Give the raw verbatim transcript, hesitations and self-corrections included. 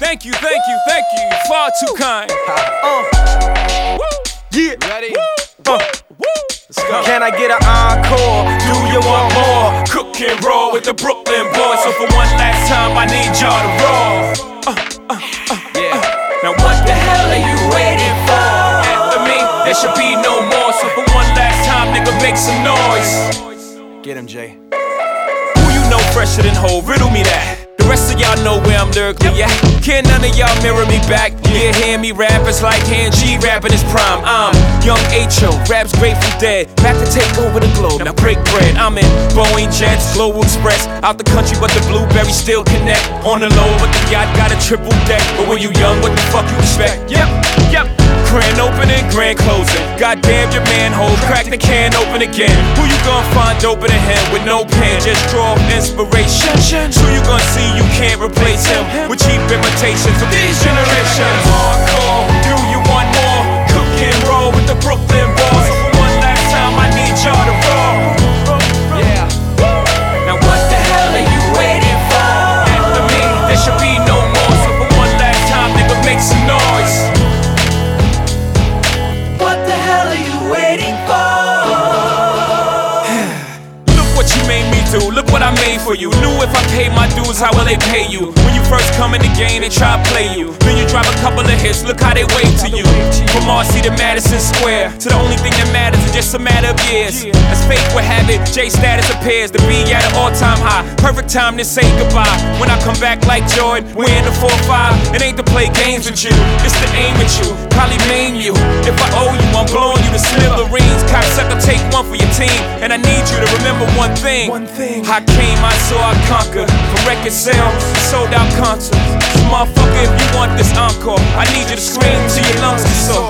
Thank you, thank you, thank you. Far too kind. Uh, yeah. Ready? Uh, Let's go. Can I get an encore? Do you want more? Cook and roll with the Brooklyn boys. So for one last time, I need y'all to roll. Uh, uh, uh, yeah. Uh. Now what the hell are you waiting for? After me, there should be no more. So for one last time, nigga, make some noise. Get him, Jay. Who you know fresher than Ho? Riddle me that. The rest of y'all know where I'm lyrically at. Can't none of y'all mirror me back. Yeah, hear me rap, it's like hand G rapping his prime. I'm young H O, raps Grateful Dead. Back to take over the globe, now break bread. I'm in Boeing Jets, Global Express. Out the country, but the blueberries still connect. On the low, but the yacht got a triple deck. But when you young, what the fuck you expect? Yep, yep. Grand opening, grand closing. Goddamn your manhole, crack the can open again. Who you gonna find open a hand with no pen? Just draw inspiration. Who you gonna see you can't replace him with cheap imitations of these generations? Hardcore, do you want more? Cook and roll with the Brooklyn boys. So for one last time, I need y'all to roll. Yeah. Now what the hell are you waiting for? After me, there should be no more. So for one last time, nigga, make some noise. What the hell are you waiting for? Look what you made me do, look what I made for you. Knew if I paid my dues, how will they pay you? When you first come in the game, they try to play you. Then you drop a couple of hits, look how they wait to you. From Marcy to Madison Square, to the only thing that matters is just a matter of years. As fate would have it, J status appears to be at an all-time high. Perfect time to say goodbye. When I come back like Jordan, we're in the four five. It ain't to play games with you, it's to aim at you. Probably maim you. If I owe you, I'm blowing you to smithereens. Cocksucker, take one for your team. And I need you to remember one thing. One thing. I came, I saw, I conquered. From record sales, sold out concerts. So motherfucker, if you want this encore, I need you to scream till your lungs get sore.